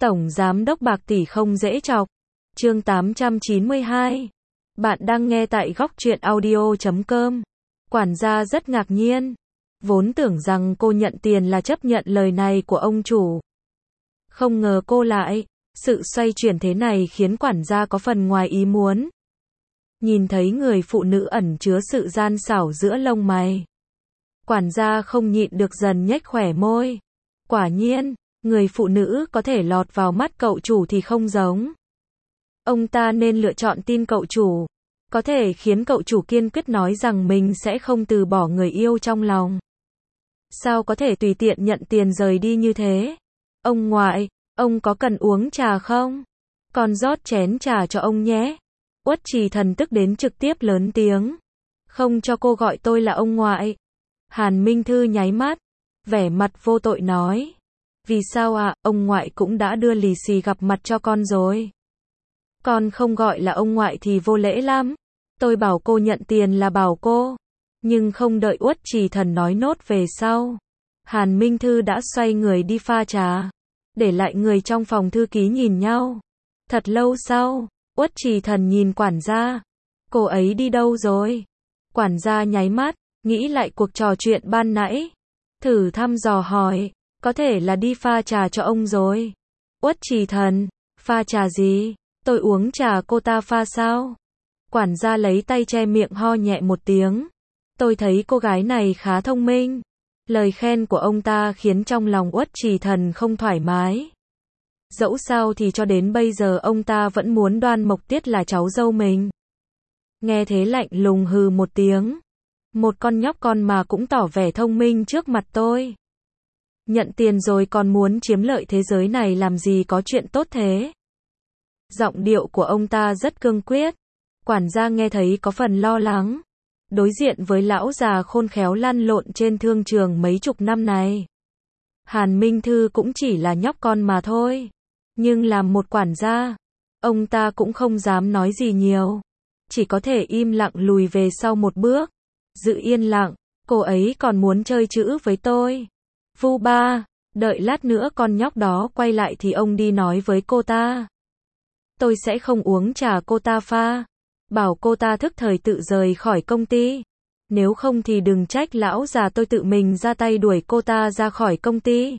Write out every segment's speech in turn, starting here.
Tổng Giám đốc bạc tỷ không dễ chọc. Chương 892. Bạn đang nghe tại góc truyện audio.com. Quản gia rất ngạc nhiên. Vốn tưởng rằng cô nhận tiền là chấp nhận lời này của ông chủ. Không ngờ cô lại. Sự xoay chuyển thế này khiến quản gia có phần ngoài ý muốn. Nhìn thấy người phụ nữ ẩn chứa sự gian xảo giữa lông mày. Quản gia không nhịn được dần nhếch khỏe môi. Quả nhiên, người phụ nữ có thể lọt vào mắt cậu chủ thì không giống. Ông ta nên lựa chọn tin cậu chủ. Có thể khiến cậu chủ kiên quyết nói rằng mình sẽ không từ bỏ người yêu trong lòng. Sao có thể tùy tiện nhận tiền rời đi như thế? Ông ngoại, ông có cần uống trà không? Con rót chén trà cho ông nhé. Uất Trì Thần tức đến trực tiếp lớn tiếng. Không cho cô gọi tôi là ông ngoại. Hàn Minh Thư nháy mắt, vẻ mặt vô tội nói. Vì sao ạ, ông ngoại cũng đã đưa lì xì gặp mặt cho con rồi. Con không gọi là ông ngoại thì vô lễ lắm. Tôi bảo cô nhận tiền là bảo cô. Nhưng không đợi Uất Trì Thần nói nốt về sau. Hàn Minh Thư đã xoay người đi pha trà. Để lại người trong phòng thư ký nhìn nhau. Thật lâu sau, Uất Trì Thần nhìn quản gia. Cô ấy đi đâu rồi? Quản gia nháy mắt, nghĩ lại cuộc trò chuyện ban nãy. Thử thăm dò hỏi, có thể là đi pha trà cho ông rồi. Uất Trì Thần, pha trà gì? Tôi uống trà cô ta pha sao? Quản gia lấy tay che miệng ho nhẹ một tiếng. Tôi thấy cô gái này khá thông minh. Lời khen của ông ta khiến trong lòng Uất Trì Thần không thoải mái. Dẫu sao thì cho đến bây giờ ông ta vẫn muốn Đoan Mộc Tiết là cháu dâu mình. Nghe thế lạnh lùng hừ một tiếng. Một con nhóc con mà cũng tỏ vẻ thông minh trước mặt tôi. Nhận tiền rồi còn muốn chiếm lợi thế giới này làm gì có chuyện tốt thế. Giọng điệu của ông ta rất cương quyết. Quản gia nghe thấy có phần lo lắng. Đối diện với lão già khôn khéo lăn lộn trên thương trường mấy chục năm này. Hàn Minh Thư cũng chỉ là nhóc con mà thôi. Nhưng làm một quản gia, ông ta cũng không dám nói gì nhiều. Chỉ có thể im lặng lùi về sau một bước. Giữ yên lặng, cô ấy còn muốn chơi chữ với tôi. Vu ba, đợi lát nữa con nhóc đó quay lại thì ông đi nói với cô ta. Tôi sẽ không uống trà cô ta pha. Bảo cô ta thức thời tự rời khỏi công ty. Nếu không thì đừng trách lão già tôi tự mình ra tay đuổi cô ta ra khỏi công ty.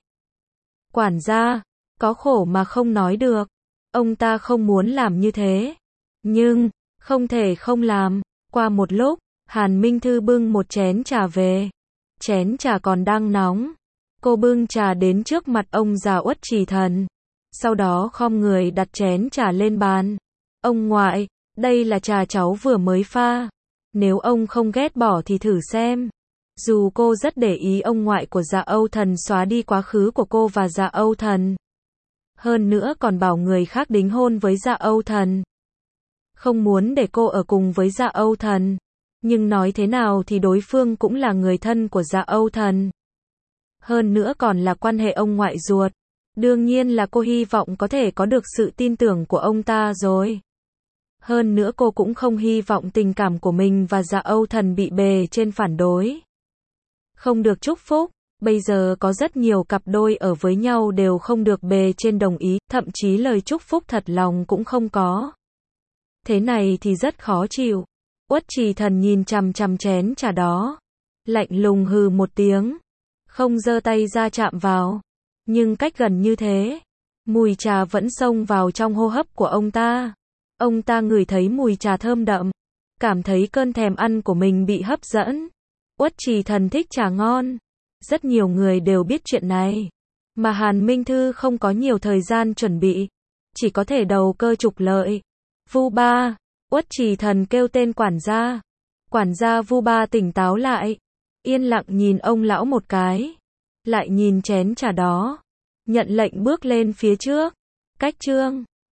Quản gia, có khổ mà không nói được. Ông ta không muốn làm như thế. Nhưng, không thể không làm. Qua một lúc, Hàn Minh Thư bưng một chén trà về. Chén trà còn đang nóng. Cô bưng trà đến trước mặt ông già Uất Trì Thần. Sau đó khom người đặt chén trà lên bàn. Ông ngoại, đây là trà cháu vừa mới pha. Nếu ông không ghét bỏ thì thử xem. Dù cô rất để ý ông ngoại của Dạ Âu Thần xóa đi quá khứ của cô và Dạ Âu Thần. Hơn nữa còn bảo người khác đính hôn với Dạ Âu Thần. Không muốn để cô ở cùng với Dạ Âu Thần. Nhưng nói thế nào thì đối phương cũng là người thân của Dạ Âu Thần. Hơn nữa còn là quan hệ ông ngoại ruột. Đương nhiên là cô hy vọng có thể có được sự tin tưởng của ông ta rồi. Hơn nữa cô cũng không hy vọng tình cảm của mình và Dạ Âu Thần bị bề trên phản đối. Không được chúc phúc, bây giờ có rất nhiều cặp đôi ở với nhau đều không được bề trên đồng ý, thậm chí lời chúc phúc thật lòng cũng không có. Thế này thì rất khó chịu. Uất Trì Thần nhìn chằm chằm chén trà đó. Lạnh lùng hừ một tiếng. Không giơ tay ra chạm vào. Nhưng cách gần như thế. Mùi trà vẫn xông vào trong hô hấp của ông ta. Ông ta ngửi thấy mùi trà thơm đậm. Cảm thấy cơn thèm ăn của mình bị hấp dẫn. Uất Trì Thần thích trà ngon. Rất nhiều người đều biết chuyện này. Mà Hàn Minh Thư không có nhiều thời gian chuẩn bị. Chỉ có thể đầu cơ trục lợi. Vu ba. Uất Trì Thần kêu tên quản gia. Quản gia Vu ba tỉnh táo lại. Yên lặng nhìn ông lão một cái. Lại nhìn chén trà đó. Nhận lệnh bước lên phía trước. Cách chương